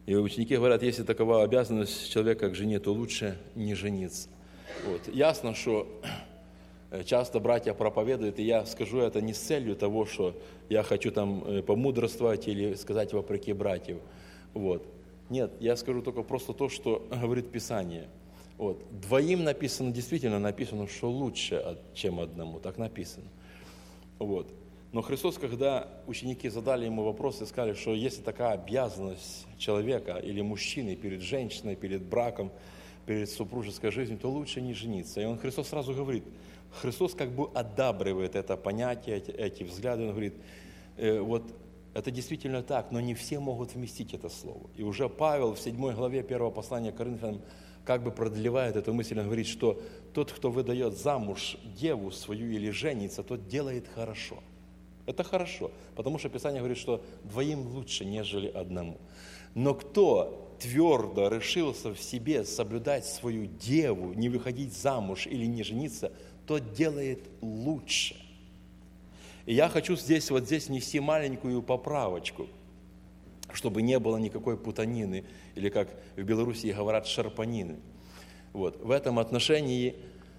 И ученики говорят, если такова обязанность человека к жене, то лучше не жениться. Вот. Ясно, что часто братья проповедуют, и я скажу это не с целью того, что я хочу там помудрствовать или сказать вопреки братьев. Вот. Нет, я скажу только просто то, что говорит Писание. Вот. Двоим написано, действительно написано, что лучше, чем одному. Так написано. Вот. Но Христос, когда ученики задали ему вопрос и сказали, что если такая обязанность человека или мужчины перед женщиной, перед браком, перед супружеской жизнью, то лучше не жениться. И Христос сразу говорит, Христос как бы одабривает это понятие, эти взгляды. Он говорит, вот это действительно так, но не все могут вместить это слово. И уже Павел в 7 главе 1 послания к Коринфянам как бы продлевает эту мысль. Он говорит, что тот, кто выдает замуж деву свою или женится, тот делает хорошо. Это хорошо, потому что Писание говорит, что двоим лучше, нежели одному. Но кто твердо решился в себе соблюдать свою деву, не выходить замуж или не жениться, тот делает лучше. И я хочу здесь внести маленькую поправочку, чтобы не было никакой путанины, или как в Белоруссии говорят, шарпанины. Вот. В этом отношении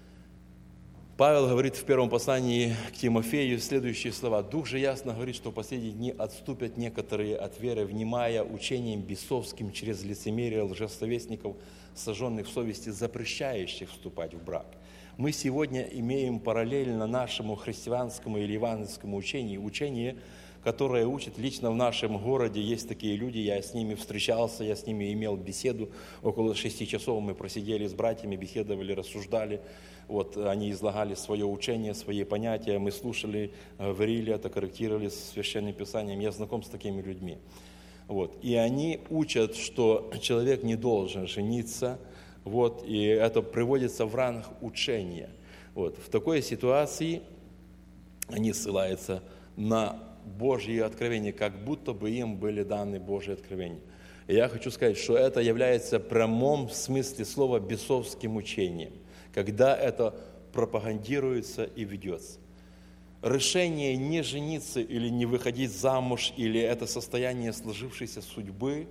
Павел говорит в первом послании к Тимофею следующие слова. «Дух же ясно говорит, что в последние дни отступят некоторые от веры, внимая учениям бесовским через лицемерие лжесловесников, сожженных в совести, запрещающих вступать в брак». Мы сегодня имеем параллельно нашему христианскому или евангельскому учение, которое учит лично в нашем городе. Есть такие люди, я с ними встречался, я с ними имел беседу. Около 6 часов мы просидели с братьями, беседовали, рассуждали. Вот, они излагали свое учение, свои понятия, мы слушали, говорили это, корректировали с Священным Писанием. Я знаком с такими людьми. Вот, и они учат, что человек не должен жениться, вот, и это приводится в ранг учения. Вот, в такой ситуации они ссылаются на Божьи откровения, как будто бы им были даны Божьи откровения. И я хочу сказать, что это является в прямом смысле слова бесовским учением, когда это пропагандируется и ведется. Решение не жениться или не выходить замуж, или это состояние сложившейся судьбы,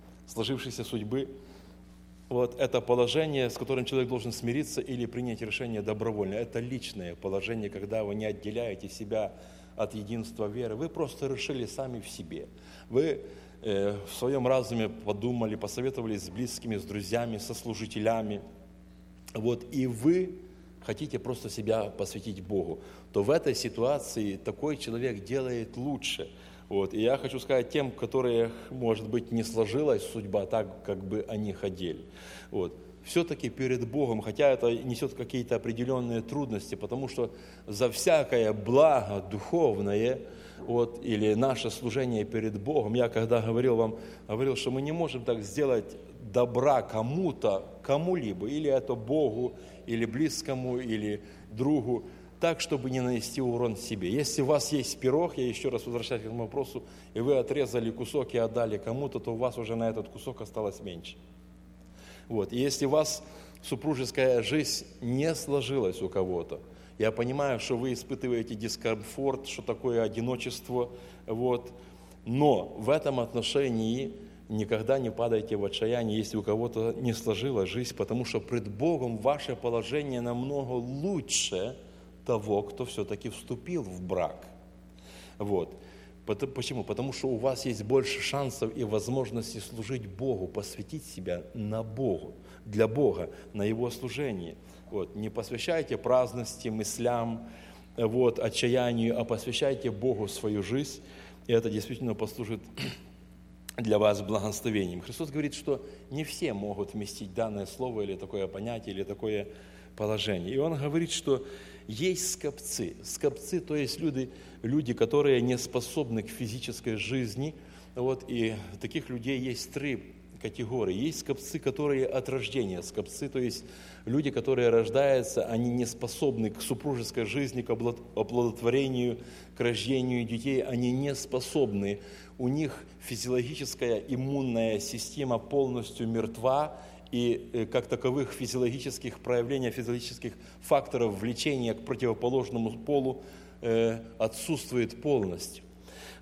вот это положение, с которым человек должен смириться или принять решение добровольно. Это личное положение, когда вы не отделяете себя от единства веры. Вы просто решили сами в себе. Вы в своем разуме подумали, посоветовались с близкими, с друзьями, со служителями. Вот, и вы хотите просто себя посвятить Богу, то в этой ситуации такой человек делает лучше. Вот, и я хочу сказать тем, которые, может быть, не сложилась судьба так, как бы они хотели. Вот, все-таки перед Богом, хотя это несет какие-то определенные трудности, потому что за всякое благо духовное, вот, или наше служение перед Богом, я когда говорил, что мы не можем так сделать добра кому-то, кому-либо, или это Богу, или близкому, или другу, так, чтобы не нанести урон себе. Если у вас есть пирог, я еще раз возвращаюсь к этому вопросу, и вы отрезали кусок и отдали кому-то, то у вас уже на этот кусок осталось меньше. Вот. И если у вас супружеская жизнь не сложилась у кого-то, я понимаю, что вы испытываете дискомфорт, что такое одиночество, вот. Но в этом отношении никогда не падайте в отчаяние, если у кого-то не сложилась жизнь, потому что пред Богом ваше положение намного лучше того, кто все-таки вступил в брак. Вот. Почему? Потому что у вас есть больше шансов и возможностей служить Богу, посвятить себя на Богу, для Бога, на Его служение. Вот. Не посвящайте праздности, мыслям, вот, отчаянию, а посвящайте Богу свою жизнь, и это действительно послужит для вас благословением. Христос говорит, что не все могут вместить данное слово или такое понятие, или такое положение. И Он говорит, что есть скопцы. Скопцы, то есть люди, которые не способны к физической жизни. Вот, и таких людей есть 3 категории. Есть скопцы, которые от рождения. Скопцы, то есть люди, которые рождаются, они не способны к супружеской жизни, к оплодотворению, к рождению детей. Они не способны. У них физиологическая иммунная система полностью мертва, и как таковых физиологических проявлений, физиологических факторов влечения к противоположному полу отсутствует полностью.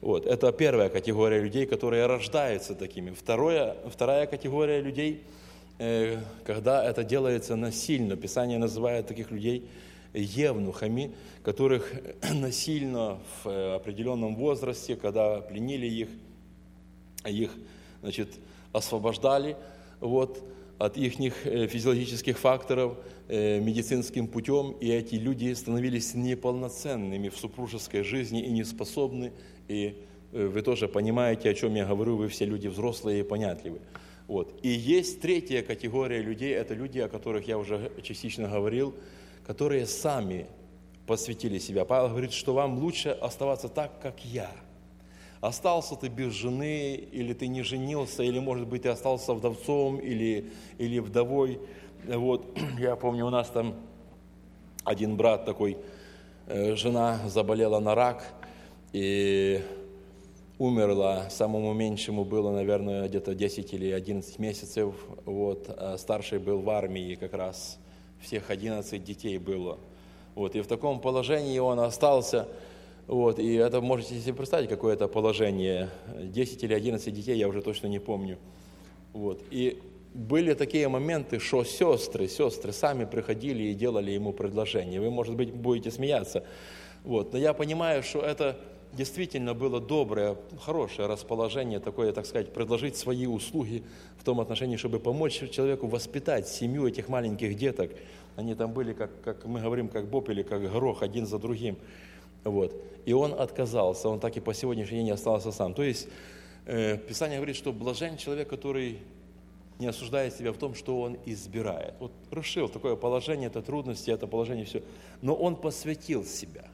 Вот. Это первая категория людей, которые рождаются такими. Вторая категория людей, когда это делается насильно. Писание называет таких людей евнухами, которых насильно в определенном возрасте, когда пленили их освобождали от их физиологических факторов медицинским путем, и эти люди становились неполноценными в супружеской жизни и неспособны. И вы тоже понимаете, о чем я говорю, вы все люди взрослые и понятливые. И есть третья категория людей, это люди, о которых я уже частично говорил, которые сами посвятили себя. Павел говорит, что вам лучше оставаться так, как я. Остался ты без жены, или ты не женился, или, может быть, ты остался вдовцом или вдовой. Я помню, у нас там один брат такой, жена заболела на рак, и умерла, самому меньшему было, наверное, где-то 10 или 11 месяцев, а старший был в армии как раз, всех 11 детей было. И в таком положении он остался, и это можете себе представить, какое это положение, 10 или 11 детей, я уже точно не помню. И были такие моменты, что сестры сами приходили и делали ему предложение. Вы, может быть, будете смеяться, но я понимаю, что это действительно было доброе, хорошее расположение, такое, так сказать, предложить свои услуги в том отношении, чтобы помочь человеку воспитать семью этих маленьких деток. Они там были, как мы говорим, как боб или как горох, один за другим. И он отказался, он так и по сегодняшний день остался сам. То есть Писание говорит, что блажен человек, который не осуждает себя в том, что он избирает. Решил такое положение, это трудности, это положение, все. Но он посвятил себя.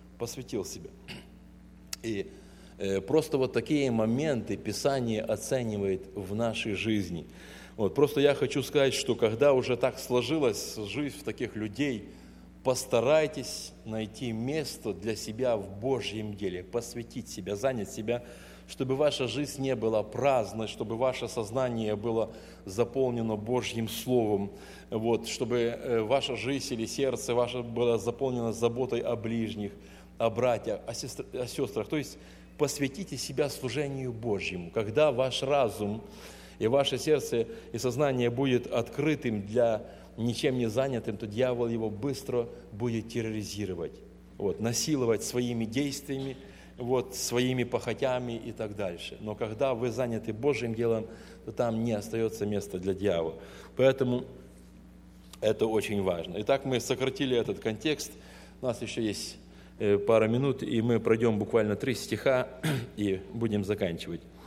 И просто такие моменты Писание оценивает в нашей жизни. Просто я хочу сказать, что когда уже так сложилась жизнь в таких людей, постарайтесь найти место для себя в Божьем деле, посвятить себя, занять себя, чтобы ваша жизнь не была праздной, чтобы ваше сознание было заполнено Божьим Словом, чтобы ваша жизнь или сердце ваше было заполнено заботой о ближних, о братьях, о сестрах. То есть посвятите себя служению Божьему. Когда ваш разум и ваше сердце и сознание будет открытым для ничем не занятым, то дьявол его быстро будет терроризировать, насиловать своими действиями, своими похотями и так дальше. Но когда вы заняты Божьим делом, то там не остается места для дьявола. Поэтому это очень важно. Итак, мы сократили этот контекст. У нас еще есть пара минут, и мы пройдем буквально 3 стиха и будем заканчивать.